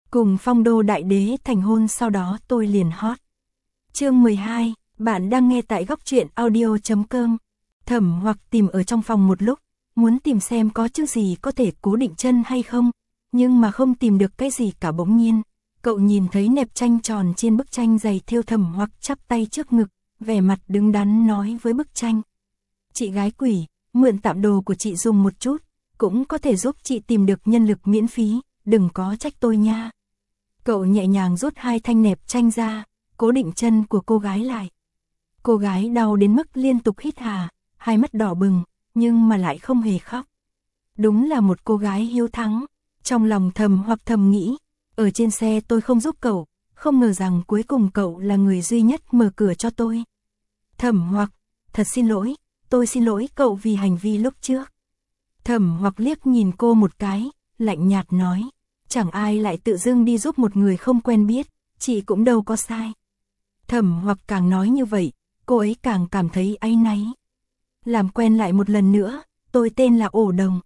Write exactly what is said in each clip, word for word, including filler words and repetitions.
Cùng Phong Đô đại đế thành hôn sau đó tôi liền hot. Chương mười hai, bạn đang nghe tại góc truyện audio chấm com. Thẩm Hoặc tìm ở trong phòng một lúc, muốn tìm xem có chữ gì có thể cố định chân hay không, nhưng mà không tìm được cái gì cả. Bỗng nhiên, cậu nhìn thấy nẹp tranh tròn trên bức tranh dày thêu. Thẩm Hoặc chắp tay trước ngực, vẻ mặt đứng đắn nói với bức tranh: "Chị gái quỷ, mượn tạm đồ của chị dùng một chút, cũng có thể giúp chị tìm được nhân lực miễn phí, đừng có trách tôi nha." Cậu nhẹ nhàng rút hai thanh nẹp tranh ra, cố định chân của cô gái lại. Cô gái đau đến mức liên tục hít hà, hai mắt đỏ bừng, nhưng mà lại không hề khóc. Đúng là một cô gái hiếu thắng. Trong lòng Thẩm Hoặc thầm nghĩ, ở trên xe tôi không giúp cậu, không ngờ rằng cuối cùng cậu là người duy nhất mở cửa cho tôi. Thẩm Hoặc, thật xin lỗi, tôi xin lỗi cậu vì hành vi lúc trước. Thẩm Hoặc liếc nhìn cô một cái, lạnh nhạt nói, chẳng ai lại tự dưng đi giúp một người không quen biết, chị cũng đâu có sai. Thẩm Hoặc càng nói như vậy, cô ấy càng cảm thấy áy náy. Làm quen lại một lần nữa, tôi tên là Ổ Đồng.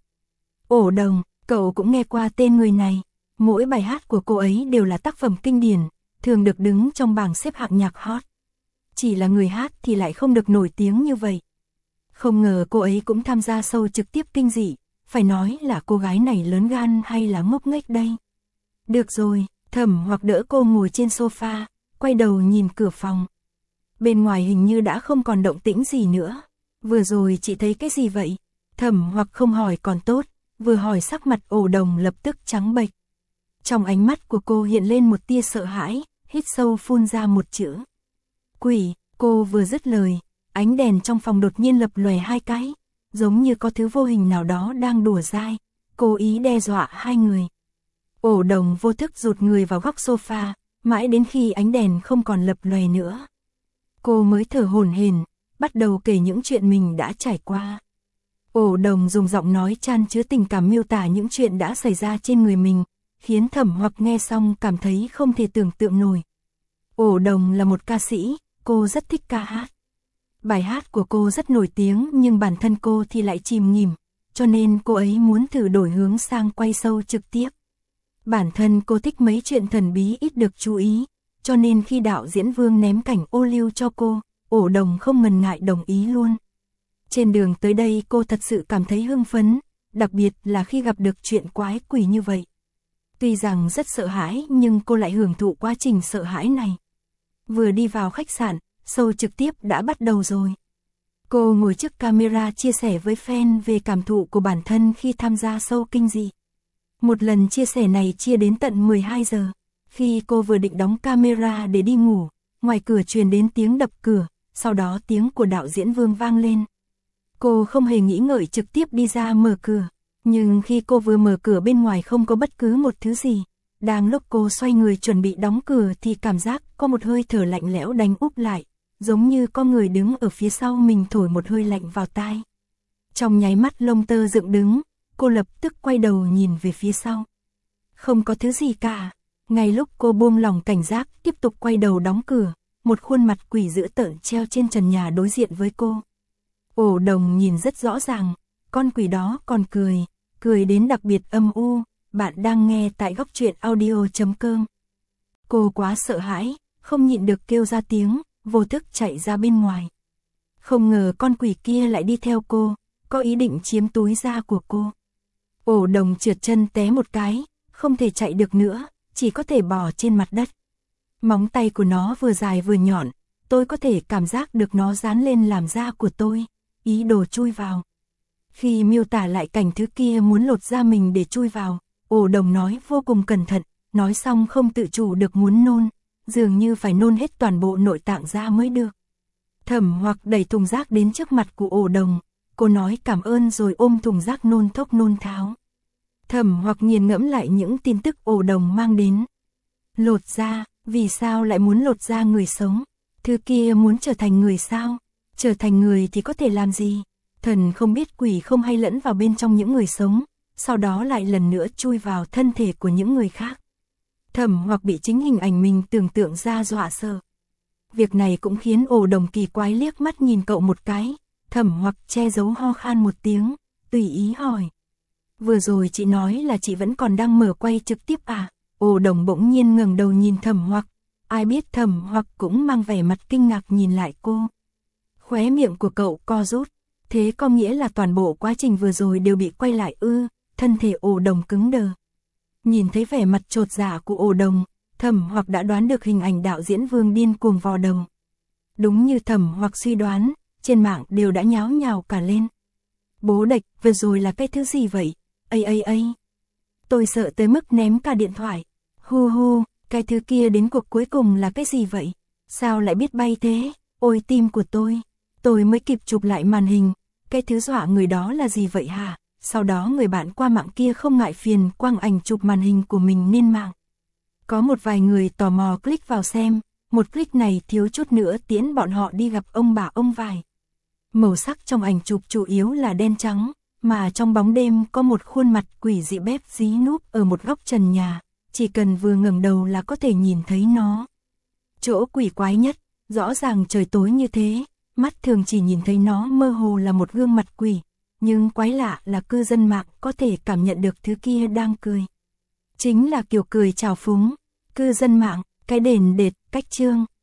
Ổ Đồng, cậu cũng nghe qua tên người này. Mỗi bài hát của cô ấy đều là tác phẩm kinh điển, thường được đứng trong bảng xếp hạng nhạc hot. Chỉ là người hát thì lại không được nổi tiếng như vậy. Không ngờ cô ấy cũng tham gia show trực tiếp kinh dị, phải nói là cô gái này lớn gan hay là ngốc nghếch đây. Được rồi, Thẩm Hoặc đỡ cô ngồi trên sofa, quay đầu nhìn cửa phòng. Bên ngoài hình như đã không còn động tĩnh gì nữa. Vừa rồi chị thấy cái gì vậy? Thẩm Hoặc không hỏi còn tốt, vừa hỏi sắc mặt Ổ Đồng lập tức trắng bệch. Trong ánh mắt của cô hiện lên một tia sợ hãi, hít sâu phun ra một chữ: "Quỷ." Cô vừa dứt lời, ánh đèn trong phòng đột nhiên lập lòe hai cái, giống như có thứ vô hình nào đó đang đùa dai, cố ý đe dọa hai người. Ổ Đồng vô thức rụt người vào góc sofa, mãi đến khi ánh đèn không còn lập lòe nữa, cô mới thở hổn hển, bắt đầu kể những chuyện mình đã trải qua. Ổ Đồng dùng giọng nói chan chứa tình cảm miêu tả những chuyện đã xảy ra trên người mình, khiến Thẩm Hoặc nghe xong cảm thấy không thể tưởng tượng nổi. Ổ Đồng là một ca sĩ, cô rất thích ca hát. Bài hát của cô rất nổi tiếng nhưng bản thân cô thì lại chìm nghỉm, cho nên cô ấy muốn thử đổi hướng sang quay show trực tiếp. Bản thân cô thích mấy chuyện thần bí ít được chú ý, cho nên khi đạo diễn Vương ném cảnh ô liu cho cô, Ổ Đồng không ngần ngại đồng ý luôn. Trên đường tới đây cô thật sự cảm thấy hưng phấn, đặc biệt là khi gặp được chuyện quái quỷ như vậy. Tuy rằng rất sợ hãi nhưng cô lại hưởng thụ quá trình sợ hãi này. Vừa đi vào khách sạn, show trực tiếp đã bắt đầu rồi. Cô ngồi trước camera chia sẻ với fan về cảm thụ của bản thân khi tham gia show kinh dị. Một lần chia sẻ này chia đến tận mười hai giờ. Khi cô vừa định đóng camera để đi ngủ, ngoài cửa truyền đến tiếng đập cửa, sau đó tiếng của đạo diễn Vương vang lên. Cô không hề nghĩ ngợi trực tiếp đi ra mở cửa, nhưng khi cô vừa mở cửa bên ngoài không có bất cứ một thứ gì. Đang lúc cô xoay người chuẩn bị đóng cửa thì cảm giác có một hơi thở lạnh lẽo đánh úp lại, giống như có người đứng ở phía sau mình thổi một hơi lạnh vào tai. Trong nháy mắt lông tơ dựng đứng, cô lập tức quay đầu nhìn về phía sau. Không có thứ gì cả. Ngay lúc cô buông lỏng cảnh giác tiếp tục quay đầu đóng cửa, một khuôn mặt quỷ dữ tợn treo trên trần nhà đối diện với cô. Ổ Đồng nhìn rất rõ ràng, con quỷ đó còn cười, cười đến đặc biệt âm u. Bạn đang nghe tại góc truyện audio chấm com. Cô quá sợ hãi, không nhịn được kêu ra tiếng, vô thức chạy ra bên ngoài. Không ngờ con quỷ kia lại đi theo cô, có ý định chiếm túi da của cô. Ổ Đồng trượt chân té một cái, không thể chạy được nữa, chỉ có thể bò trên mặt đất. Móng tay của nó vừa dài vừa nhọn, tôi có thể cảm giác được nó dán lên làm da của tôi, ý đồ chui vào. Khi miêu tả lại cảnh thứ kia muốn lột da mình để chui vào, Ổ Đồng nói vô cùng cẩn thận, nói xong không tự chủ được muốn nôn, dường như phải nôn hết toàn bộ nội tạng ra mới được. Thẩm Hoặc đẩy thùng rác đến trước mặt của Ổ Đồng, cô nói cảm ơn rồi ôm thùng rác nôn thốc nôn tháo. Thẩm Hoặc nghiền ngẫm lại những tin tức Ổ Đồng mang đến. Lột da, vì sao lại muốn lột da người sống? Thứ kia muốn trở thành người sao? Trở thành người thì có thể làm gì? Thần không biết quỷ không hay lẫn vào bên trong những người sống, sau đó lại lần nữa chui vào thân thể của những người khác. Thẩm Hoặc bị chính hình ảnh mình tưởng tượng ra dọa sợ. Việc này cũng khiến Ổ Đồng kỳ quái liếc mắt nhìn cậu một cái. Thẩm Hoặc che giấu ho khan một tiếng, tùy ý hỏi: "Vừa rồi chị nói là chị vẫn còn đang mở quay trực tiếp à?" Ồ Đồng bỗng nhiên ngẩng đầu nhìn Thẩm Hoặc, ai biết Thẩm Hoặc cũng mang vẻ mặt kinh ngạc nhìn lại cô. Khóe miệng của cậu co rút, thế có nghĩa là toàn bộ quá trình vừa rồi đều bị quay lại ư? Thân thể Ồ Đồng cứng đờ. Nhìn thấy vẻ mặt chột dạ của Ồ Đồng, Thẩm Hoặc đã đoán được hình ảnh đạo diễn Vương điên cuồng vò đầu. Đúng như Thẩm Hoặc suy đoán, trên mạng đều đã nháo nhào cả lên. Bố địch, vừa rồi là cái thứ gì vậy? Ây ây ây. Tôi sợ tới mức ném cả điện thoại. Hu hu, cái thứ kia đến cuộc cuối cùng là cái gì vậy? Sao lại biết bay thế? Ôi tim của tôi. Tôi mới kịp chụp lại màn hình. Cái thứ dọa người đó là gì vậy hả? Sau đó người bạn qua mạng kia không ngại phiền quăng ảnh chụp màn hình của mình lên mạng. Có một vài người tò mò click vào xem. Một click này thiếu chút nữa tiễn bọn họ đi gặp ông bà ông vải. Màu sắc trong ảnh chụp chủ yếu là đen trắng, mà trong bóng đêm có một khuôn mặt quỷ dị bép dí núp ở một góc trần nhà, chỉ cần vừa ngẩng đầu là có thể nhìn thấy nó. Chỗ quỷ quái nhất, rõ ràng trời tối như thế, mắt thường chỉ nhìn thấy nó mơ hồ là một gương mặt quỷ, nhưng quái lạ là cư dân mạng có thể cảm nhận được thứ kia đang cười. Chính là kiểu cười trào phúng, cư dân mạng, cái đền đệt, cách chương.